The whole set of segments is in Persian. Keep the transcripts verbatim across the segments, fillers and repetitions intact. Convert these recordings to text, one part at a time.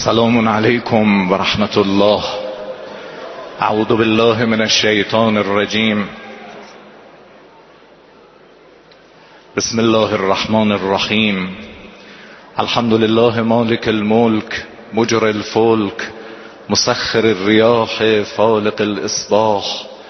سلام علیکم و رحمت الله. اعوذ بالله من الشیطان الرجیم. بسم الله الرحمن الرحیم. الحمد لله مالک الملک مجر الفلک مسخر الریاح فالق الاصباح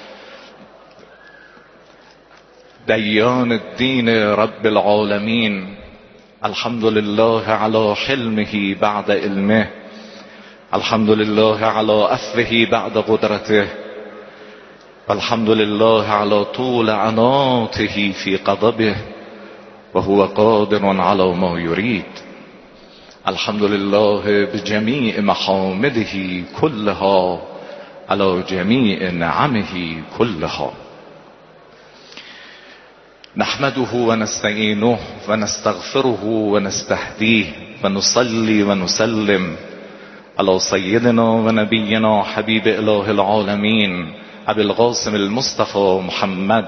دیان الدین رب العالمین. الحمد لله على حلمه بعد علمه. الحمد لله على عفوه بعد قدرته. الحمد لله على طول عناته في غضبه وهو قادر على ما يريد. الحمد لله بجميع محامده كلها على جميع نعمه كلها. نحمده ونستعينه ونستغفره ونستهديه ونصلي ونسلم على سيدنا ونبينا حبيب إله العالمين أبي القاسم المصطفى محمد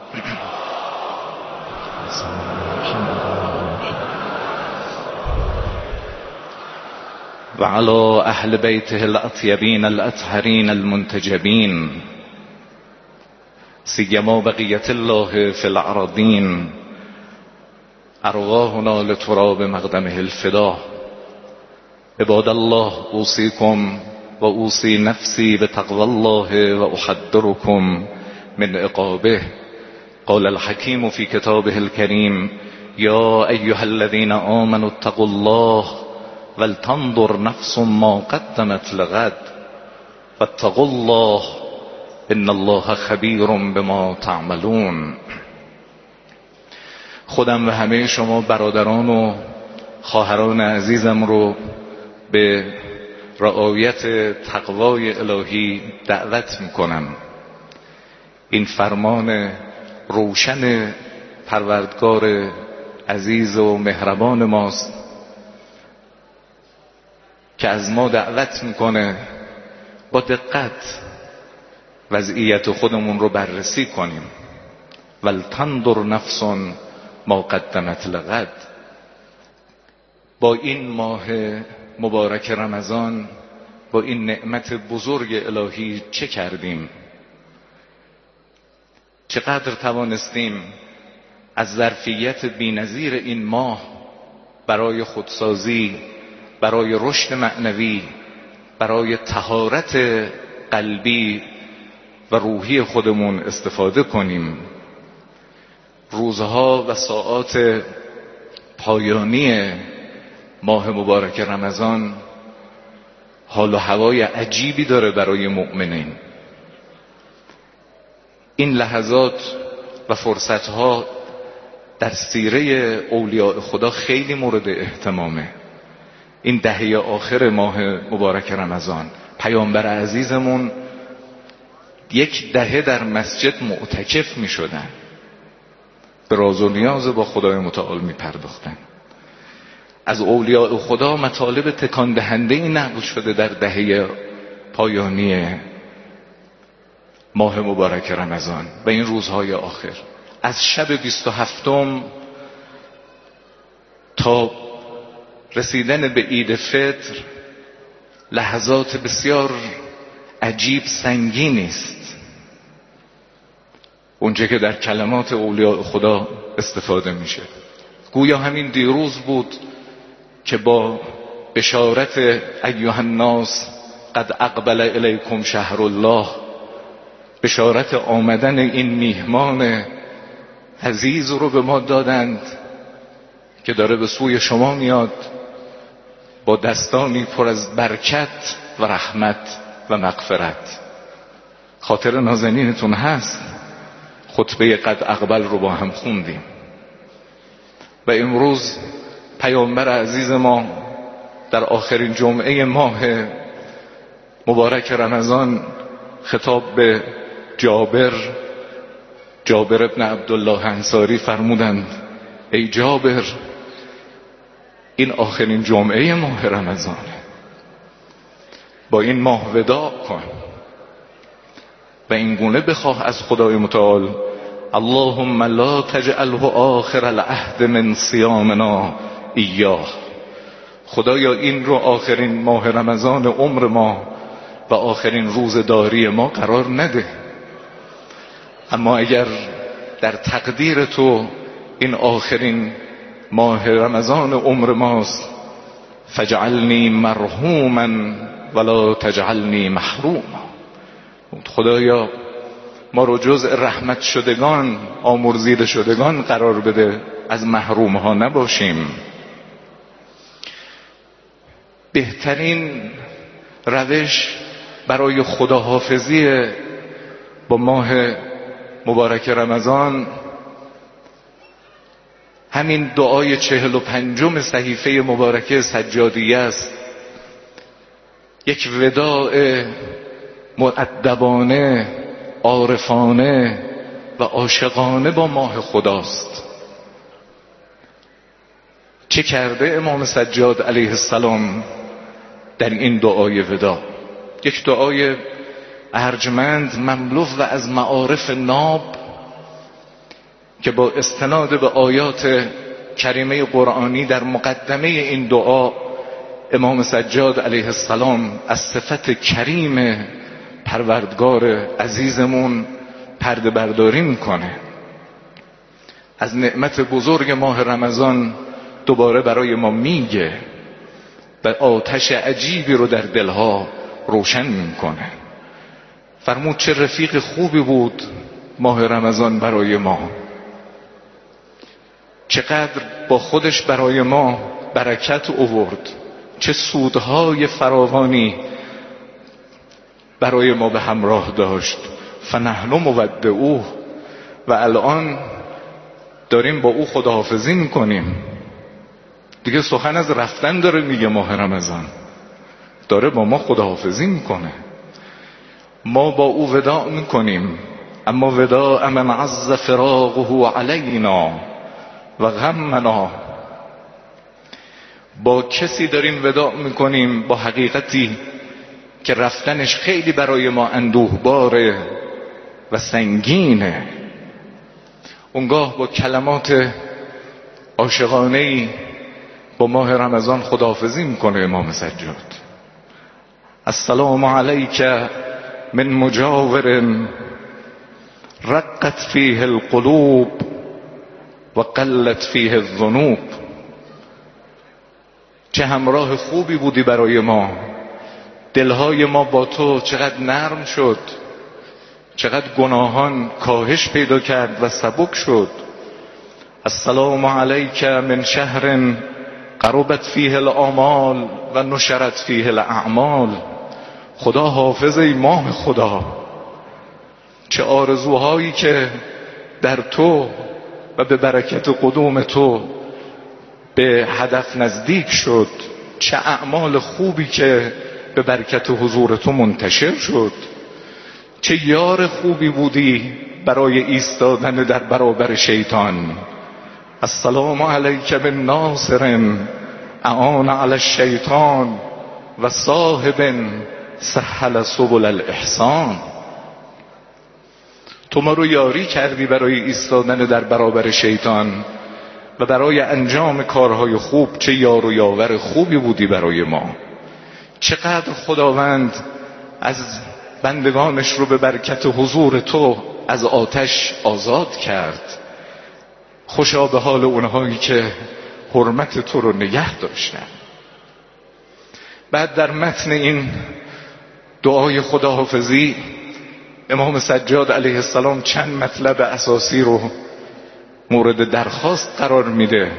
وعلى أهل بيته الأطيبين الأطهرين المنتجبين سيما بقية الله في الأراضين. أرواحنا لتراب مقدمه الفداء. عباد الله أوصيكم وأوصي نفسي بتقوى الله وأحذركم من عقابه. قال الحكيم في كتابه الكريم: يا أيها الذين آمنوا اتقوا الله ولتنظر نفس ما قدمت لغد واتقوا الله ان الله خبیر بما تعملون. خودم و همه شما برادران و خواهران عزیزم رو به رعایت تقوای الهی دعوت میکنم. این فرمان روشن پروردگار عزیز و مهربان ماست که از ما دعوت میکنه با دقت وضعیت خودمون رو بررسی کنیم. ولتنظر نفس ما قدمت لغد. با این ماه مبارک رمضان، با این نعمت بزرگ الهی چه کردیم؟ چقدر توانستیم از ظرفیت بی‌نظیر این ماه برای خودسازی، برای رشد معنوی، برای طهارت قلبی و روحی خودمون استفاده کنیم. روزها و ساعات پایانی ماه مبارک رمضان حال و هوای عجیبی داره برای مؤمنین. این لحظات و فرصتها در سیره اولیاء خدا خیلی مورد اهتمامه. این دهه آخر ماه مبارک رمضان پیامبر عزیزمون یک دهه در مسجد معتکف می شدن، به راز و نیاز با خدای متعال می پرداختن. از اولیاء خدا مطالب تکان دهنده ای نقل شده در دهه پایانی ماه مبارک رمضان و این روزهای آخر. از شب بیست و هفتم تا رسیدن به عید فطر لحظات بسیار عجیب سنگینی است. اونجا که در کلمات اولیاء خدا استفاده میشه، گویا همین دیروز بود که با بشارت ایها الناس قد اقبل الیکم شهر الله، بشارت آمدن این میهمان عزیز رو به ما دادند که داره به سوی شما میاد با دستانی پر از برکت و رحمت و مغفرت. خاطر نازنینتون هست خطبه قد اقبل رو با هم خوندیم و امروز پیامبر عزیز ما در آخرین جمعه ماه مبارک رمضان خطاب به جابر جابر ابن عبدالله انصاری فرمودند: ای جابر، این آخرین جمعه ماه رمضانه، با این ماه وداع کن و این گونه بخواه از خدای متعال: اللهم لا تجعله آخر العهد من صيامنا ایاه. خدایا این رو آخرین ماه رمضان عمر ما و آخرین روزداری ما قرار نده. اما اگر در تقدیر تو این آخرین ماه رمضان عمر ماست، فجعلنی مرحوما ولا تجعلنی محروما. خدایا ما رو جزء رحمت شدگان، آمرزیده شدگان قرار بده، از محروم ها نباشیم. بهترین روش برای خداحافظی با ماه مبارک رمضان همین دعای چهل و پنجم صحیفه مبارکه سجادیه است. یک وداع مؤدبانه، عارفانه و عاشقانه با ماه خداست. چه کرده امام سجاد علیه السلام در این دعای وداع؟ یک دعای ارجمند مملو و از معارف ناب که با استناد به آیات کریمه قرآنی در مقدمه این دعا امام سجاد علیه السلام از صفت کریم پروردگار عزیزمون پرده برداری میکنه. از نعمت بزرگ ماه رمضان دوباره برای ما میگه و آتش عجیبی رو در دلها روشن میکنه. فرمود چه رفیق خوبی بود ماه رمضان برای ما، چقدر با خودش برای ما برکت آورد، چه سودهای فراوانی برای ما به همراه داشت. فنحن مودعوه، و الان داریم با او خداحافظی میکنیم. دیگه سخن از رفتن داره میگه. ماه رمضان داره با ما خداحافظی میکنه. ما با او وداع میکنیم، اما وداع من عز فراقه علینا و غمنا. با کسی داریم وداع میکنیم، با حقیقتی که رفتنش خیلی برای ما اندوهباره و سنگینه. اونگاه با کلمات عاشقانه‌ای با ماه رمضان خداحافظی میکنه امام سجاد. السلام علیک من مجاور رقت فیه القلوب و قلت فیه الذنوب. چه همراه خوبی بودی برای ما، دلهای ما با تو چقدر نرم شد، چقدر گناهان کاهش پیدا کرد و سبک شد. السلام علیک من شهر قربت فیه الآمال و نشرت فیه الاعمال. خدا حافظ ای ماه خدا، چه آرزوهایی که در تو و به برکت قدوم تو به هدف نزدیک شد، چه اعمال خوبی که به برکت حضور تو منتشر شد. چه یار خوبی بودی برای ایستادن در برابر شیطان. السلام علیک من ناصر اعان علی الشیطان و صاحب سهل سبل الاحسان. تو ما رو یاری کردی برای ایستادن در برابر شیطان و برای انجام کارهای خوب. چه یار و یاور خوبی بودی برای ما. چقدر خداوند از بندگانش رو به برکت حضور تو از آتش آزاد کرد. خوشا به حال اونهایی که حرمت تو رو نگه داشتن. بعد در متن این دعای خداحافظی امام سجاد علیه السلام چند مطلب اساسی رو مورد درخواست قرار میده.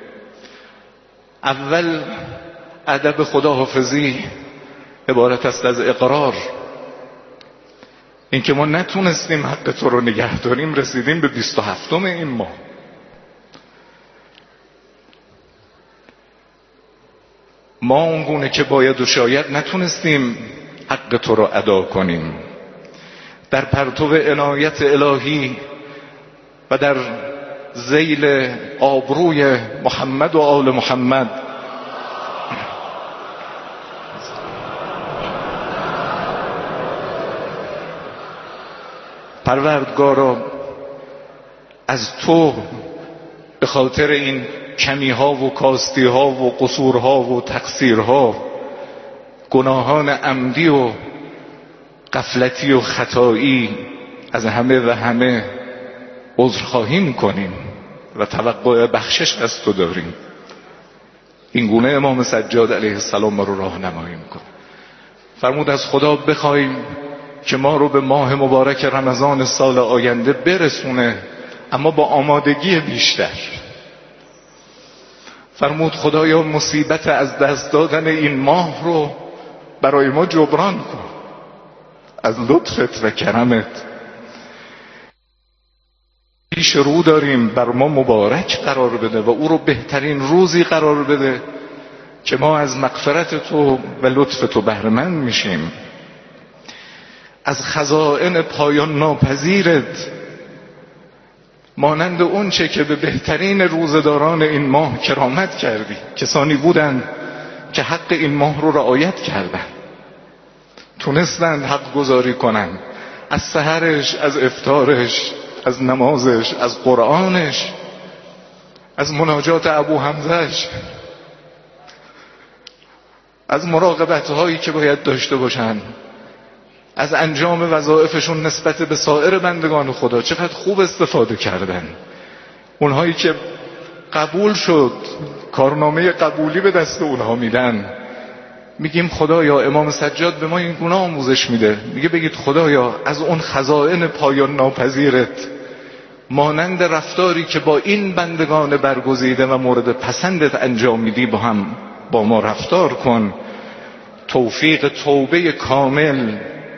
اول ادب خداحافظی عبارت است از اقرار. این که ما نتونستیم حق تو رو نگه داریم، رسیدیم به بیست و هفتم این ماه. ما اونگونه که باید و شاید نتونستیم حق تو رو ادا کنیم. در پرتو عنایت الهی و در ذیل آبروی محمد و آل محمد پروردگارا، از تو به خاطر این کمیها و کاستیها و قصورها و تقصیرها، گناهان عمدی و غفلتی و خطایی، از همه و همه عذرخواهی میکنیم و توقع بخشش از تو داریم. این گونه امام سجاد علیه السلام ما رو راهنمایی میکنه. فرمود از خدا بخوایم که ما رو به ماه مبارک رمضان سال آینده برسونه، اما با آمادگی بیشتر. فرمود خدایا مصیبت از دست دادن این ماه رو برای ما جبران کن از لطفت و کرمت. پیش رو داریم بر ما مبارک قرار بده و او رو بهترین روزی قرار بده که ما از مغفرت تو و لطف تو بهره مند میشیم. از خزائن پایان ناپذیرت، مانند اون چه که به بهترین روزداران این ماه کرامت کردی. کسانی بودند که حق این ماه رو رعایت کردند، تونستند حق گذاری کنند، از سحرش، از افطارش، از نمازش، از قرآنش، از مناجات ابو حمزهش، از مراقبت هایی که باید داشته باشند، از انجام وظایفشون نسبت به سایر بندگان خدا چقدر خوب استفاده کردن. اونهایی که قبول شد، کارنامه قبولی به دست اونها میدن، میگیم خدایا، امام سجاد به ما این گونه آموزش میده، میگه بگید خدایا از اون خزائن پایان ناپذیرت، مانند رفتاری که با این بندگان برگزیده و مورد پسندت انجام میدی، با هم با ما رفتار کن. توفیق توبه کامل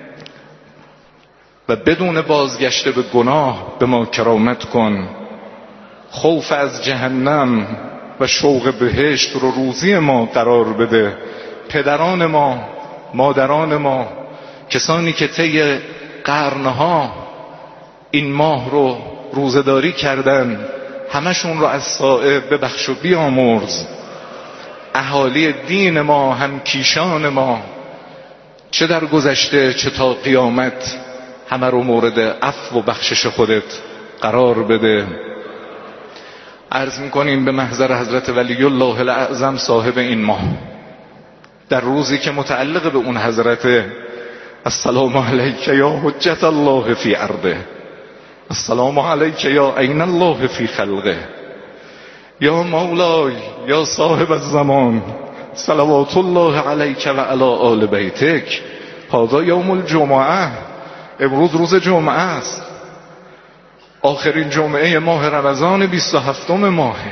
و بدون بازگشت به گناه به ما کرامت کن. خوف از جهنم و شوق بهشت رو روزی ما قرار بده. پدران ما، مادران ما، کسانی که طی قرنها این ماه رو روزداری کردن، همشون رو از صائب ببخش و بیامرز. اهالی دین ما، همکیشان ما، چه در گذشته چه تا قیامت، همه رو مورد عفو و بخشش خودت قرار بده. عرض میکنیم به محضر حضرت ولی الله الاعظم صاحب این ماه، در روزی که متعلق به اون حضرت، السلام علیک یا حجت الله فی ارضه، السلام علیک یا عین الله فی خلقه، یا مولای یا صاحب الزمان، صلوات الله علیک و علی آل بیتک. هذا یوم الجمعه، امروز روز جمعه است، آخرین جمعه ماه رمضان، بیست و هفتم ماهه.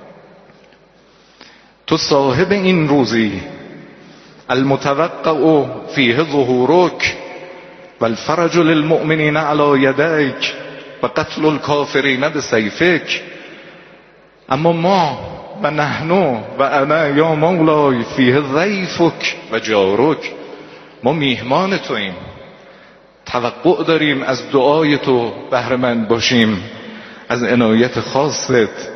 تو صاحب این روزی، المتوقع فیه ظهورک و الفرج للمؤمنین علی یدیک و قتل الکافرین بسیفک. اما ما و نحنو و انا یا مولای فیه ضیفک و جارک، ما میهمان توییم، توقع داریم از دعای تو بهره مند باشیم، از عنایت خاصت.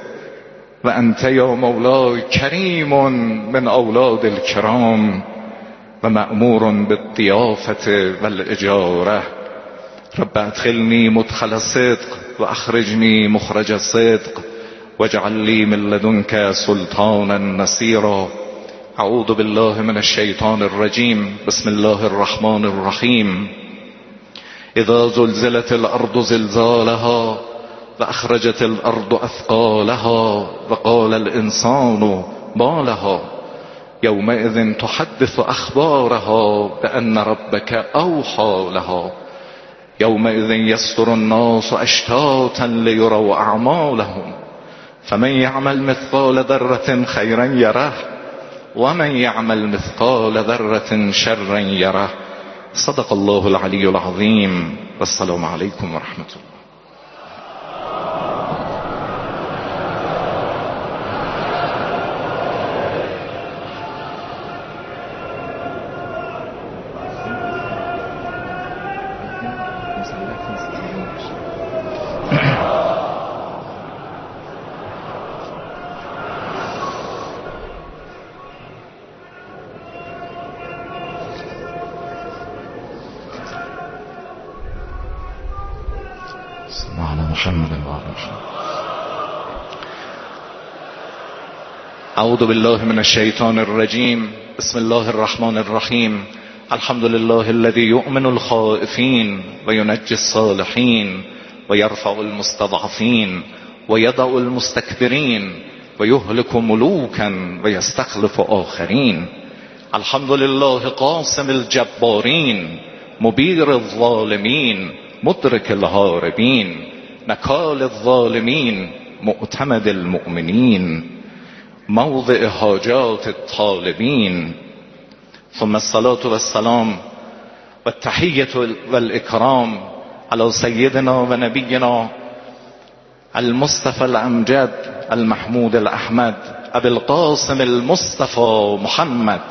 و انت یا مولای کریم من اولاد الکرام و مأمور بالضیافت والاجاره. رب ادخلنی مدخل صدق و اخرجنی مخرج صدق واجعل لی من لدنک سلطانا نصیرا. اعوذ بالله من الشیطان الرجیم. بسم الله الرحمن الرحیم. اذا زلزلت الارض زلزالها و اخرجت الارض اثقالها و قال الانسان ما لها یومئذ تحدث اخبارها بان ربک اوحی لها یومئذ یصدر الناس اشتاتا لیروا اعمالهم فمن یعمل مثقال ذره خیرا یره و من یعمل مثقال ذره شرا یره. صدق الله العلی العظیم و السلام علیکم و رحمت الله. محمد و آل محمد. اعوذ بالله من الشیطان الرجیم. بسم الله الرحمن الرحیم. الحمد لله الذي يؤمن الخائفين وينجي الصالحين ويرفع المستضعفين ويضع المستكبرين ويهلك ملوكا ويستخلف آخرين. الحمد لله قاسم الجبارين مبير الظالمين مدرك الهاربين نكال الظالمين معتمد المؤمنين موضع حاجات الطالبين. ثم الصلاة والسلام والتحية والإكرام على سيدنا ونبينا المصطفى الأمجد المحمود الأحمد أبي القاسم المصطفى محمد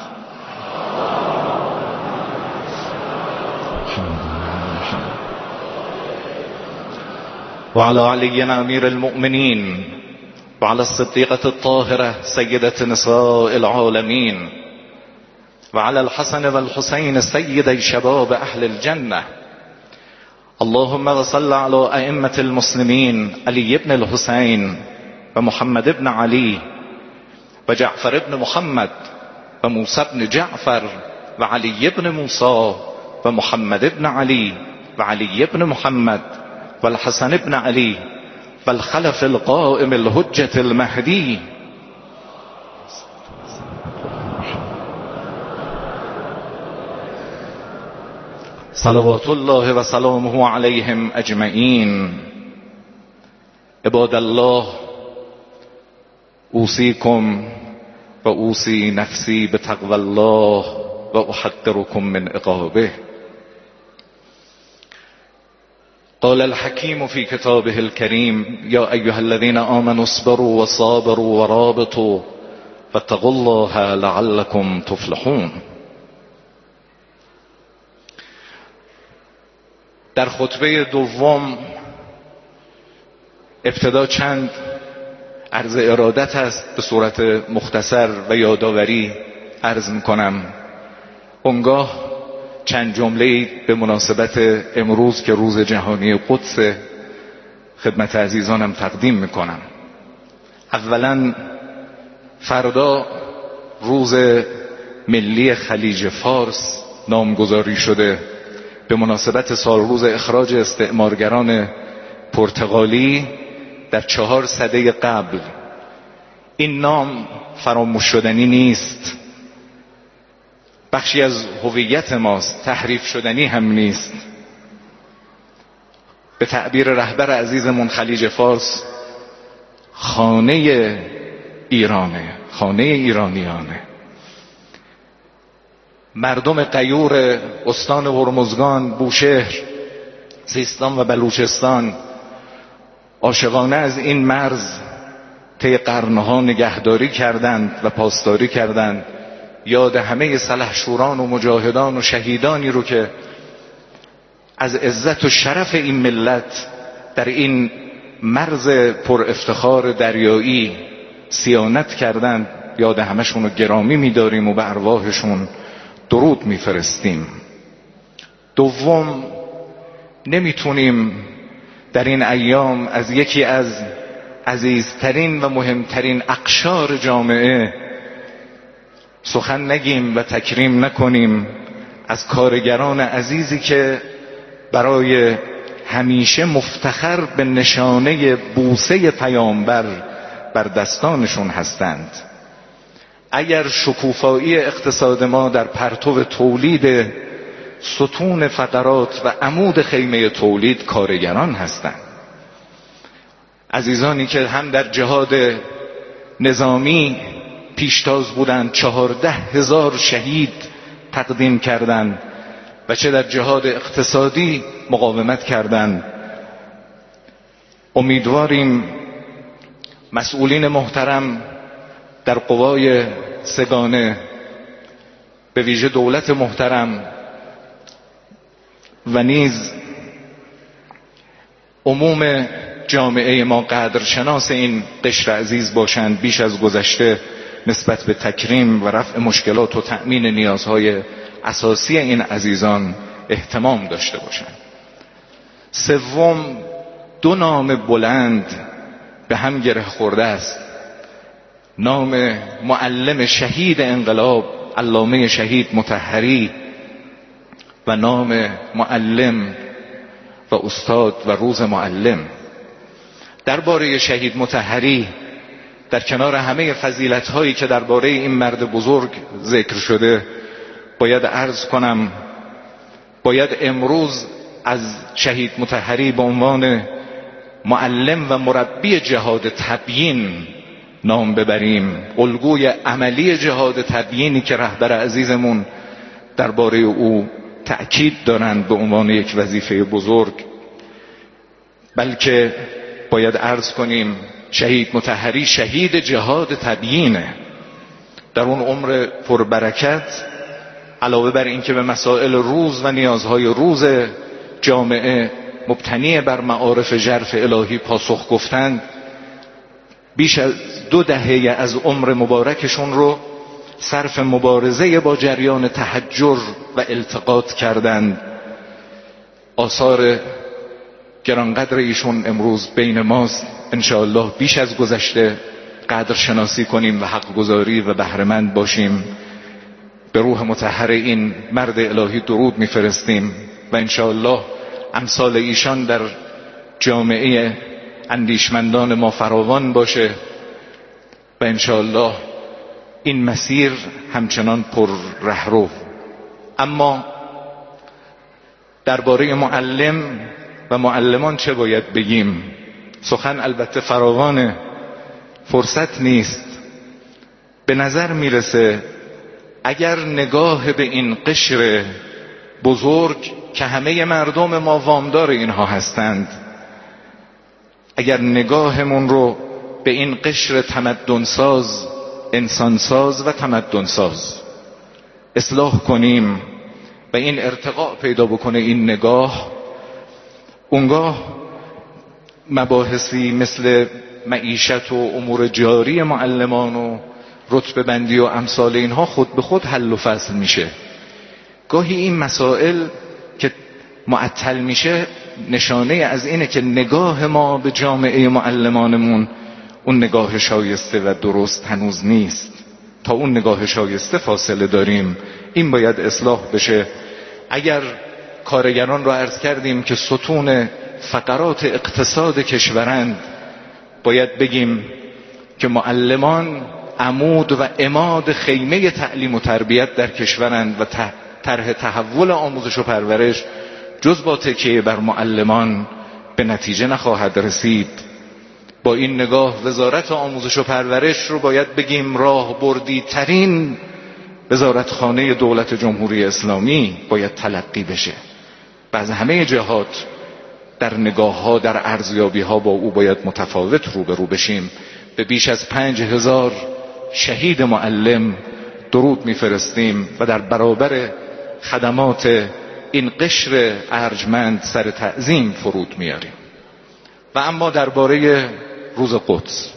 وعلى علي أمير المؤمنين وعلى الصديقة الطاهرة سيدة نساء العالمين وعلى الحسن والحسين سيدي شباب أهل الجنة. اللهم وصل على أئمة المسلمين علي بن الحسين ومحمد بن علي وجعفر بن محمد وموسى بن جعفر وعلي بن موسى ومحمد بن علي وعلي بن محمد والحسن بن علي والخلف القائم الحجة المهدي. صلوات الله وسلامه عليهم اجمعين. عباد الله، اوصيكم واوصي نفسي بتقوى الله واحذركم من عقابه. قال الحكيم في كتابه الكريم: يا أيها الذين آمنوا اصبروا وصابروا ورابطوا فاتقوا الله لعلكم تفلحون. در خطبه دوم ابتدا چند عرض ارادت است به صورت مختصر و یادآوری عرض میکنم. اونگاه چند جمله به مناسبت امروز که روز جهانی قدس خدمت عزیزانم تقدیم میکنم. اولا فردا روز ملی خلیج فارس نامگذاری شده به مناسبت سال روز اخراج استعمارگران پرتغالی در چهار سده قبل. این نام فراموش شدنی نیست، بخشی از هویت ماست، تحریف شدنی هم نیست. به تعبیر رهبر عزیزمون خلیج فارس خانه ایرانه، خانه ایرانیانه. مردم غیور استان هرمزگان، بوشهر، سیستان و بلوچستان عاشقانه از این مرز طی قرنها نگهداری کردند و پاسداری کردند. یاد همه سلحشوران و مجاهدان و شهیدانی رو که از عزت و شرف این ملت در این مرز پر افتخار دریایی صیانت کردند، یاد همشون رو گرامی می‌داریم و به ارواحشون درود میفرستیم. دوم، نمیتونیم در این ایام از یکی از عزیزترین و مهمترین اقشار جامعه سخن نگیم و تکریم نکنیم از کارگران عزیزی که برای همیشه مفتخر به نشانه بوسه پیامبر بر دستانشون هستند. اگر شکوفایی اقتصاد ما در پرتو تولید ستون فقرات و عمود خیمه تولید کارگران هستند، عزیزانی که هم در جهاد نظامی پیشتاز بودند، چهارده هزار شهید تقدیم کردند، و چه در جهاد اقتصادی مقاومت کردند. امیدواریم مسئولین محترم در قوای سگانه، به ویژه دولت محترم و نیز عموم جامعه ما قدرشناس این قشر عزیز باشند، بیش از گذشته نسبت به تکریم و رفع مشکلات و تأمین نیازهای اساسی این عزیزان اهتمام داشته باشند. سوم، دو نام بلند به هم گره خورده است. نام معلم شهید انقلاب علامه شهید مطهری و نام معلم و استاد و روز معلم. درباره شهید مطهری در کنار همه فضیلت‌هایی که درباره این مرد بزرگ ذکر شده باید عرض کنم، باید امروز از شهید مطهری به عنوان معلم و مربی جهاد تبیین نام ببریم، الگوی عملی جهاد تبیینی که رهبر عزیزمون درباره او تأکید دارند به عنوان یک وظیفه بزرگ. بلکه باید عرض کنیم شهید مطهری شهید جهاد تبیینه. در اون عمر پربرکت علاوه بر اینکه به مسائل روز و نیازهای روز جامعه مبتنی بر معارف ژرف الهی پاسخ گفتند، بیش از دو دهه از عمر مبارکشون رو صرف مبارزه با جریان تحجر و التقاط کردند. آثار گرانقدر ایشون امروز بین ماست. انشاءالله بیش از گذشته قدر شناسی کنیم و حق گزاری و بهره‌مند باشیم. به روح مطهر این مرد الهی درود میفرستیم و انشاءالله امثال ایشان در جامعه اندیشمندان ما فراوان باشه و انشاءالله این مسیر همچنان پر رهرو. اما درباره معلم و معلمان چه باید بگیم؟ سخن البته فراوانه، فرصت نیست. به نظر میرسه اگر نگاه به این قشر بزرگ که همه مردم ما وامدار اینها هستند، اگر نگاهمون رو به این قشر تمدنساز، انسانساز و تمدنساز اصلاح کنیم و این ارتقاء پیدا بکنه این نگاه، اونگاه مباحثی مثل معیشت و امور جاری معلمان و رتبه بندی و امثال اینها خود به خود حل و فصل میشه. گاهی این مسائل که معطل میشه نشانه از اینه که نگاه ما به جامعه معلمانمون اون نگاه شایسته و درست هنوز نیست. تا اون نگاه شایسته فاصله داریم. این باید اصلاح بشه. اگر کارگران را عرض کردیم که ستون فقرات اقتصاد کشورند، باید بگیم که معلمان عمود و عماد خیمه تعلیم و تربیت در کشورند و طرح تحول آموزش و پرورش جز با تکیه بر معلمان به نتیجه نخواهد رسید. با این نگاه وزارت آموزش و پرورش رو باید بگیم راه بردی ترین وزارتخانه دولت جمهوری اسلامی باید تلقی بشه و از همه جهات در نگاه ها، در ارزیابی ها با او باید متفاوت روبرو بشیم. به بیش از پنج هزار شهید معلم درود میفرستیم و در برابر خدمات این قشر ارجمند سر تعظیم فرود میاریم. و اما درباره روز قدس،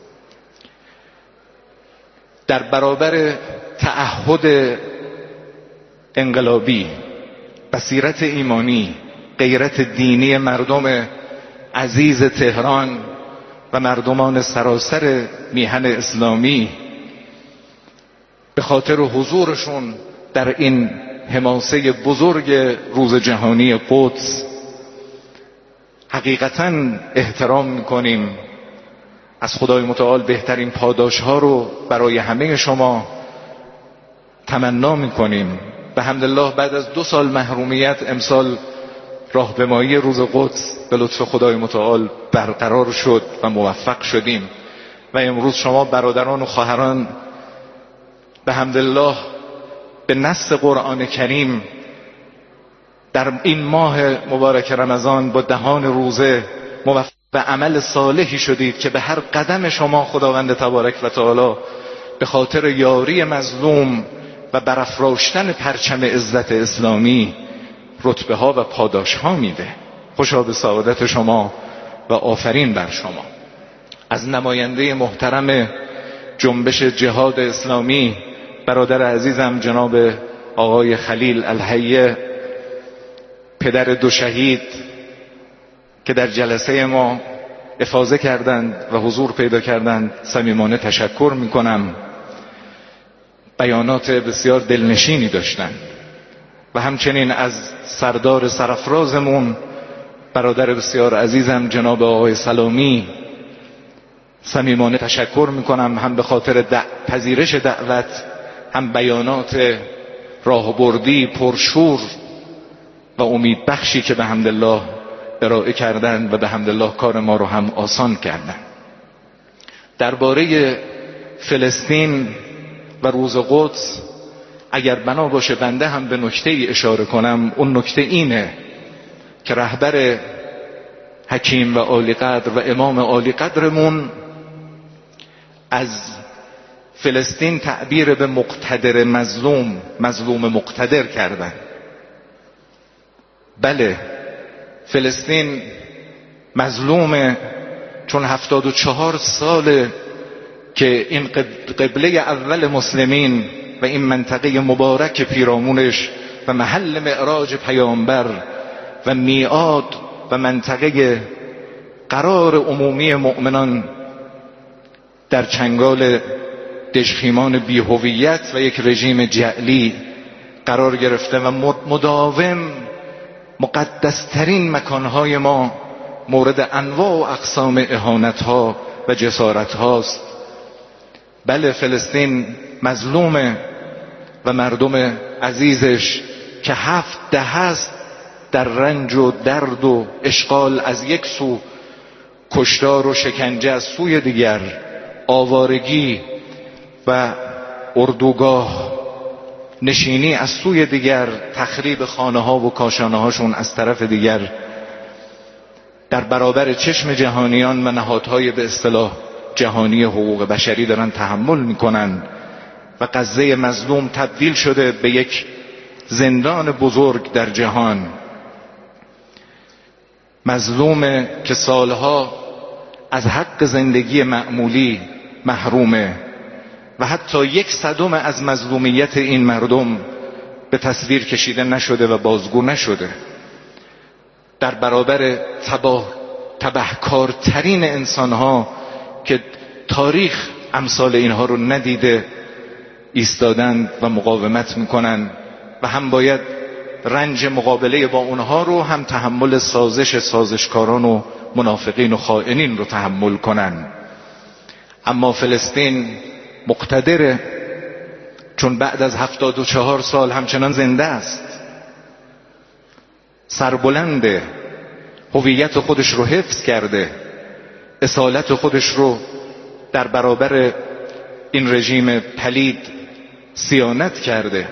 در برابر تعهد انقلابی، بصیرت ایمانی، غیرت دینی مردم عزیز تهران و مردمان سراسر میهن اسلامی، به خاطر حضورشون در این حماسه بزرگ روز جهانی قدس حقیقتاً احترام میکنیم. از خدای متعال بهترین پاداش ها رو برای همه شما تمنا میکنیم. به حمدالله بعد از دو سال محرومیت امسال راهپیمایی روز قدس به لطف خدای متعال برقرار شد و موفق شدیم و امروز شما برادران و خواهران به حمدالله به نص قرآن کریم در این ماه مبارک رمضان با دهان روزه موفق به عمل صالحی شدید که به هر قدم شما خداوند تبارک و تعالی به خاطر یاری مظلوم و برافراشتن پرچم عزت اسلامی رتبه ها و پاداش ها میده. خوشا به سعادت شما و آفرین بر شما. از نماینده محترم جنبش جهاد اسلامی برادر عزیزم جناب آقای خلیل الحیه، پدر دو شهید که در جلسه ما افاضه کردند و حضور پیدا کردند صمیمانه تشکر میکنم. بیانات بسیار دلنشینی داشتند و همچنین از سردار سرافرازمون برادر بسیار عزیزم جناب آقای سلامی صمیمانه تشکر میکنم، هم به خاطر دع... پذیرش دعوت، هم بیانات راهبردی پرشور و امید بخشی که به حمدالله ارائه کردند و به حمدالله کار ما رو هم آسان کردند. درباره فلسطین و روز قدس اگر بنا باشه بنده هم به نکته ای اشاره کنم، اون نکته اینه که رهبر حکیم و عالی قدر و امام عالی قدرمون از فلسطین تعبیر به مقتدر مظلوم، مظلوم مقتدر کردن. بله، فلسطین مظلومه، چون هفتاد و چهار ساله که این قبله اول مسلمین و این منطقه مبارک پیرامونش و محل معراج پیامبر و میعاد و منطقه قرار عمومی مؤمنان در چنگال دژخیمان بی‌هویت و یک رژیم جعلی قرار گرفته و مداوم مقدسترین مکانهای ما مورد انواع و اقسام اهانتها و جسارتهاست. بله، فلسطین مظلومه و مردم عزیزش که هفت دهه است در رنج و درد و اشغال از یک سو، کشتار و شکنجه از سوی دیگر، آوارگی و اردوگاه نشینی از سوی دیگر، تخریب خانه ها و کاشانه هاشون از طرف دیگر، در برابر چشم جهانیان و نهادهای به اصطلاح جهانی حقوق بشری دارن تحمل میکنن و غزه مظلوم تبدیل شده به یک زندان بزرگ در جهان. مظلومه که سالها از حق زندگی معمولی محرومه و حتی یک صدم از مظلومیت این مردم به تصویر کشیده نشده و بازگو نشده. در برابر تباه تبهکارترین انسانها که تاریخ امثال اینها رو ندیده ایستادند و مقاومت میکنن و هم باید رنج مقابله با اونها رو، هم تحمل سازش سازشکاران و منافقین و خائنین رو تحمل کنن. اما فلسطین مقتدره، چون بعد از هفتاد و چهار سال همچنان زنده است، سربلنده، هویت خودش رو حفظ کرده، اصالت خودش رو در برابر این رژیم پلید صیانت کرده.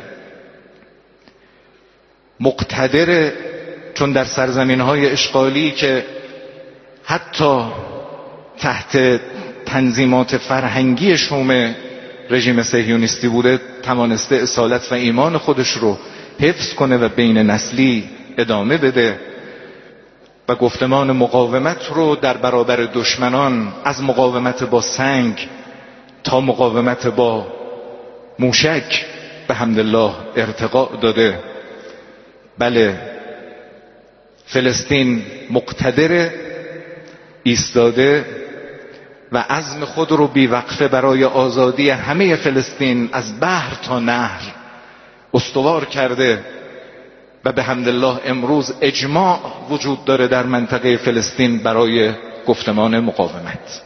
مقتدره چون در سرزمین‌های اشغالی که حتی تحت تنظیمات فرهنگی شوم رژیم صهیونیستی بوده توانسته اصالت و ایمان خودش رو حفظ کنه و بین نسلی ادامه بده و گفتمان مقاومت رو در برابر دشمنان، از مقاومت با سنگ تا مقاومت با موشک به حمدالله ارتقا داده. بله، فلسطین مقتدر، ایستاده و عزم خود رو بیوقفه برای آزادی همه فلسطین از بحر تا نهر استوار کرده و به حمدالله امروز اجماع وجود داره در منطقه فلسطین برای گفتمان مقاومت.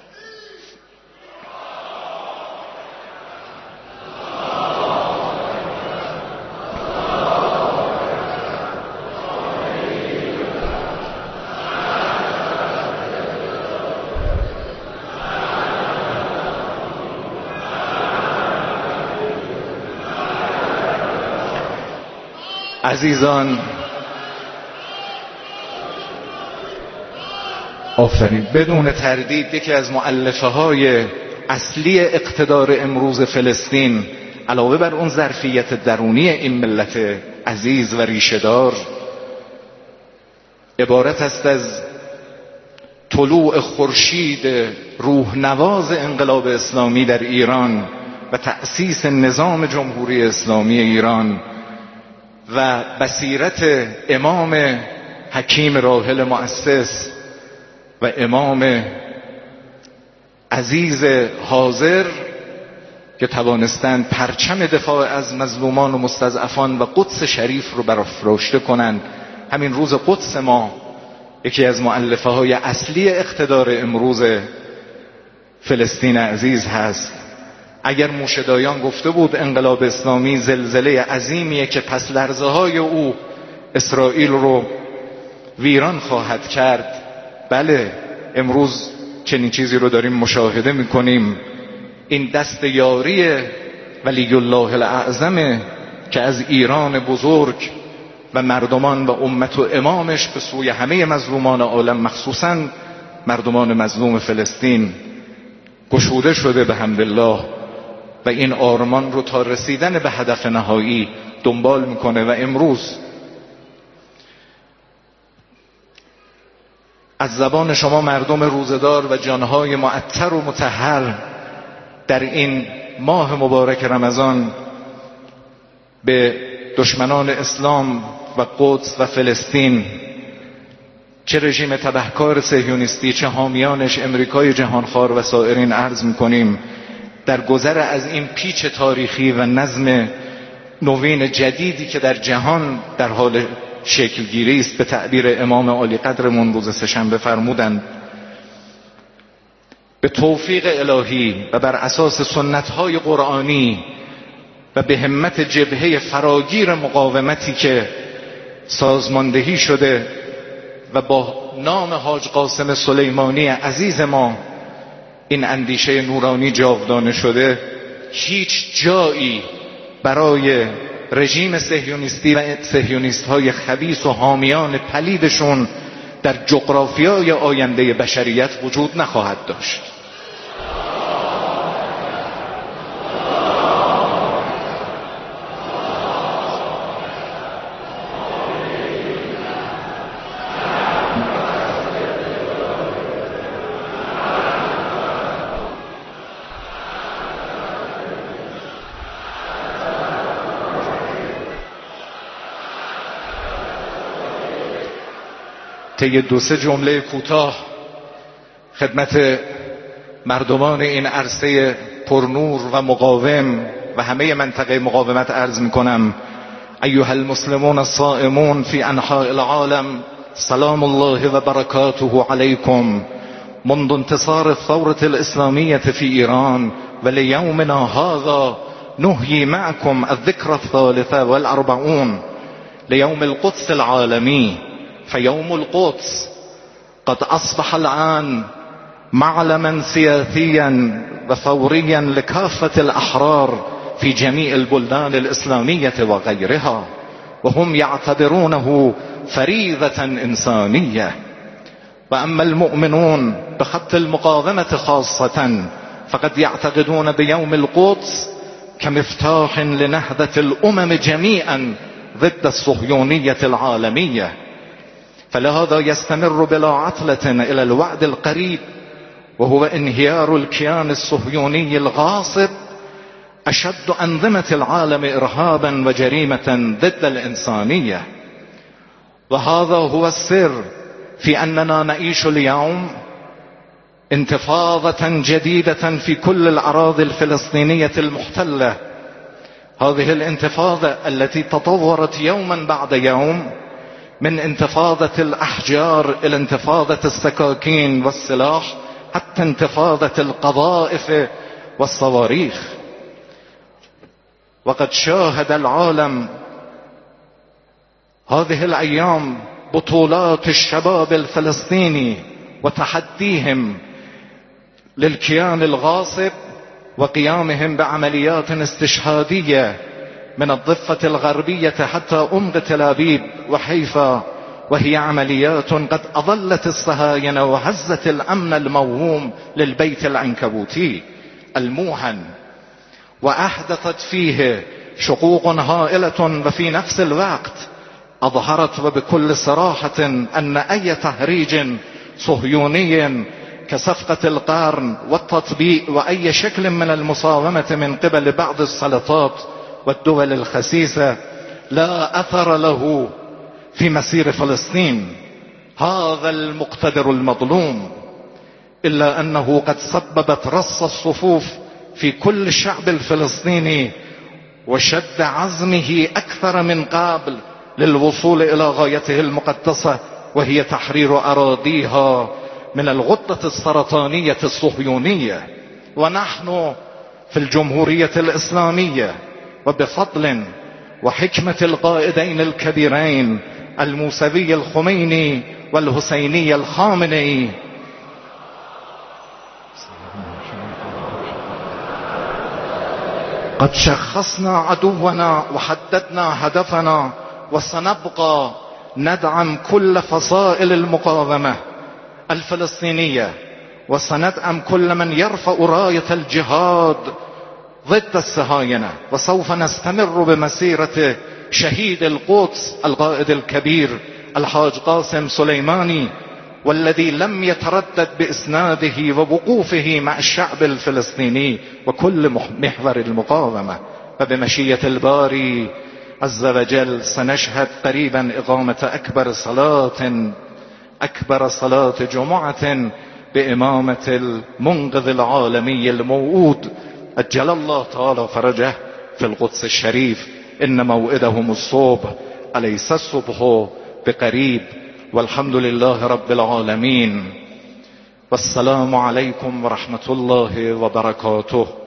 عزیزان، آفرین، بدون تردید یکی از مؤلفه های اصلی اقتدار امروز فلسطین علاوه بر اون ظرفیت درونی این ملت عزیز و ریشه‌دار عبارت است از طلوع خورشید روحنواز انقلاب اسلامی در ایران و تأسیس نظام جمهوری اسلامی ایران و بصیرت امام حکیم راحل مؤسس و امام عزیز حاضر که توانستند پرچم دفاع از مظلومان و مستضعفان و قدس شریف رو برافراشته کنند. همین روز قدس ما یکی از مؤلفه های اصلی اقتدار امروز فلسطین عزیز هست. اگر موشدایان گفته بود انقلاب اسلامی زلزله عظیمیه که پس لرزه های او اسرائیل رو ویران خواهد کرد، بله امروز چنین چیزی رو داریم مشاهده میکنیم. این دست یاری ولی الله الاعظم که از ایران بزرگ و مردمان و امت و امامش به سوی همه مظلومان عالم مخصوصا مردمان مظلوم فلسطین گشوده شده به حمدالله و این آرمان رو تا رسیدن به هدف نهایی دنبال میکنه. و امروز از زبان شما مردم روزدار و جانهای معطر و مطهر در این ماه مبارک رمضان به دشمنان اسلام و قدس و فلسطین، چه رژیم تبهکار صهیونیستی چه حامیانش امریکای جهانخوار و سایرین، عرض میکنیم در گذر از این پیچ تاریخی و نظم نوین جدیدی که در جهان در حال شکلگیری است، به تعبیر امام عالی قدرمون روز سه‌شنبه فرمودند به توفیق الهی و بر اساس سنت‌های قرآنی و به همت جبهه فراگیر مقاومتی که سازماندهی شده و با نام حاج قاسم سلیمانی عزیز ما این اندیشه نورانی جاودانه شده، هیچ جایی برای رژیم صهیونیستی و صهیونیست های خبیث و حامیان پلیدشون در جغرافیای آینده بشریت وجود نخواهد داشت. طی دو سه جمله کوتاه خدمت مردمان این عرصه پرنور و مقاوم و همه منطقه مقاومت عرض میکنم: ایها المسلمون الصائمون في انحاء العالم، سلام الله و برکاته علیکم. منذ انتصار الثورة الإسلامية في إيران وليومنا هذا نحيي معكم الذكرى الثالثة والأربعون ليوم القدس العالمي. فيوم القدس قد أصبح الآن معلما سياسيا وثوريا لكافة الأحرار في جميع البلدان الإسلامية وغيرها، وهم يعتبرونه فريضة إنسانية. وأما المؤمنون بخط المقاومة خاصة فقد يعتقدون بيوم القدس كمفتاح لنهضة الأمم جميعا ضد الصهيونية العالمية. فلهذا يستمر بلا عطلة إلى الوعد القريب، وهو انهيار الكيان الصهيوني الغاصب أشد أنظمة العالم إرهابا وجريمة ضد الإنسانية. وهذا هو السر في أننا نعيش اليوم انتفاضة جديدة في كل الأراضي الفلسطينية المحتلة. هذه الانتفاضة التي تطورت يوما بعد يوم من انتفاضة الأحجار إلى انتفاضة السكاكين والسلاح حتى انتفاضة القذائف والصواريخ. وقد شاهد العالم هذه الأيام بطولات الشباب الفلسطيني وتحديهم للكيان الغاصب وقيامهم بعمليات استشهادية من الضفة الغربية حتى عمق تل أبيب وحيفا، وهي عمليات قد أضلت الصهاينة وهزت الأمن الموهوم للبيت العنكبوتي الموهن، وأحدثت فيه شقوق هائلة، وفي نفس الوقت أظهرت وبكل صراحة أن أي تهريج صهيوني كصفقة القرن والتطبيق وأي شكل من المساومة من قبل بعض السلطات والدول الخسيسة لا أثر له في مسير فلسطين. هذا المقتدر المظلوم، إلا أنه قد سببت رص الصفوف في كل الشعب الفلسطيني وشد عزمه أكثر من قبل للوصول إلى غايته المقدسة، وهي تحرير أراضيها من الغدة السرطانية الصهيونية. ونحن في الجمهورية الإسلامية وبفضل وحكمة القائدين الكبيرين الموسوي الخميني والحسيني الخامنئي قد شخصنا عدونا وحددنا هدفنا، وسنبقى ندعم كل فصائل المقاومة الفلسطينية، وسندعم كل من يرفع راية الجهاد ضد الصهاينة. وسوف نستمر بمسيرة شهيد القدس القائد الكبير الحاج قاسم سليماني، والذي لم يتردد بإسناده ووقوفه مع الشعب الفلسطيني وكل محور المقاومة. فبمشيئة الباري عز وجل سنشهد قريبا إقامة أكبر صلاة أكبر صلاة جمعة بإمامة المنقذ العالمي الموعود أجل الله تعالى فرجه في القدس الشريف. إن موعدهم الصبح، أليس الصبح بقريب؟ والحمد لله رب العالمين، والسلام عليكم ورحمة الله وبركاته.